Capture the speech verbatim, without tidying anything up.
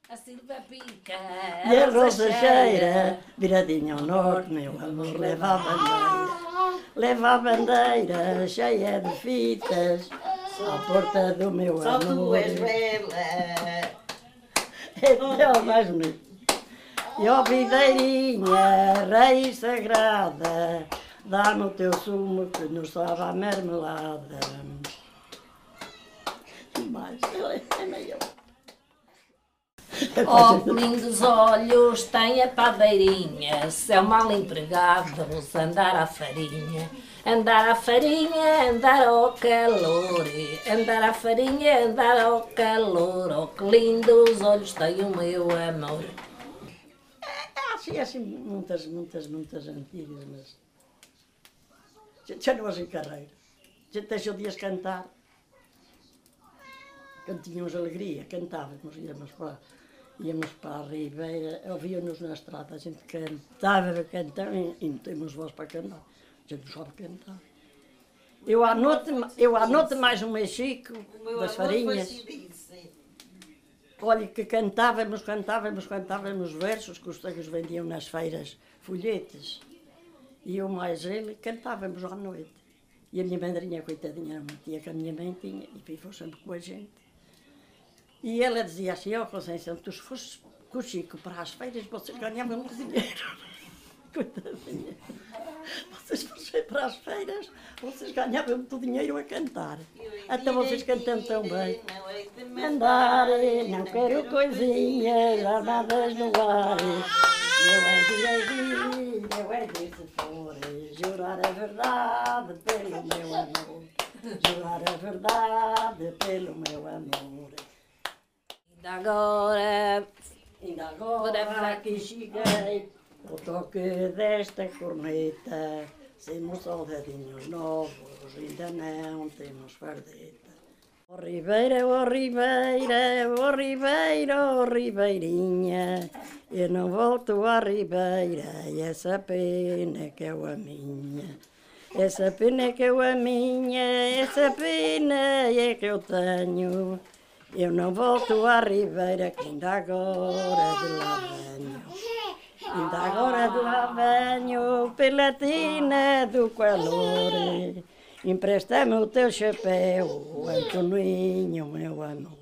A Silva pica, E a rosa cheira, viradinha ao norte, meu amor, leva a bandeira. Leva a bandeira cheia de fitas à porta do meu Só amor. tu és bela. É tão mais bonito. E ó videirinha, raiz sagrada, dá-me o teu sumo que nos sabe a marmelada. Mais, é meio. Oh, que lindos olhos tem a padeirinha, seu mal empregado, vamos andar à farinha. Andar à farinha, andar ao calor, andar à farinha, andar ao calor. Oh, que lindos olhos tem o meu amor. É assim, assim, muitas, muitas, muitas antigas, mas já não as em carreira. A gente deixou de as cantar. Quando tínhamos alegria, cantávamos, íamos para, íamos para a Ribeira, ouvíamos na estrada, a gente cantava, cantava e, e não temos voz para cantar. A gente não sabe cantar. Eu à noite, eu à noite mais um Mexico das farinhas. Olha que cantávamos, cantávamos, cantávamos versos que os tegos vendiam nas feiras, folhetes. E eu mais ele cantávamos à noite. E a minha madrinha, coitadinha, era uma tia que a minha mãe tinha, e viveu sempre com a gente. E ela dizia assim, ó, oh, Conceição, tu se fosses com o Chico para as feiras, vocês ganhavam muito dinheiro. Coitadinha. Vocês fossem para as feiras, vocês ganhavam muito dinheiro a cantar. Até vocês cantam tão bem. Andar, não quero coisinhas armadas no ar. Eu é de agir, eu é de se for. Jurar a verdade pelo meu amor. Jurar a verdade pelo meu amor. Ainda agora, Ainda agora aqui cheguei, o toque desta corneta, somos soldadinhos novos, ainda não temos fardeta. Ó Ribeira, ó Ribeira, ó Ribeira, ó Ribeirinha, eu não volto à Ribeira, e essa pena que é a minha. Essa pena que é a minha, essa pena é que eu tenho. Eu não volto à Ribeira, que ainda agora de lá venho. Ainda agora de lá venho, pela tina do calor. Empresta-me o teu chapéu, Antoninho, meu amor.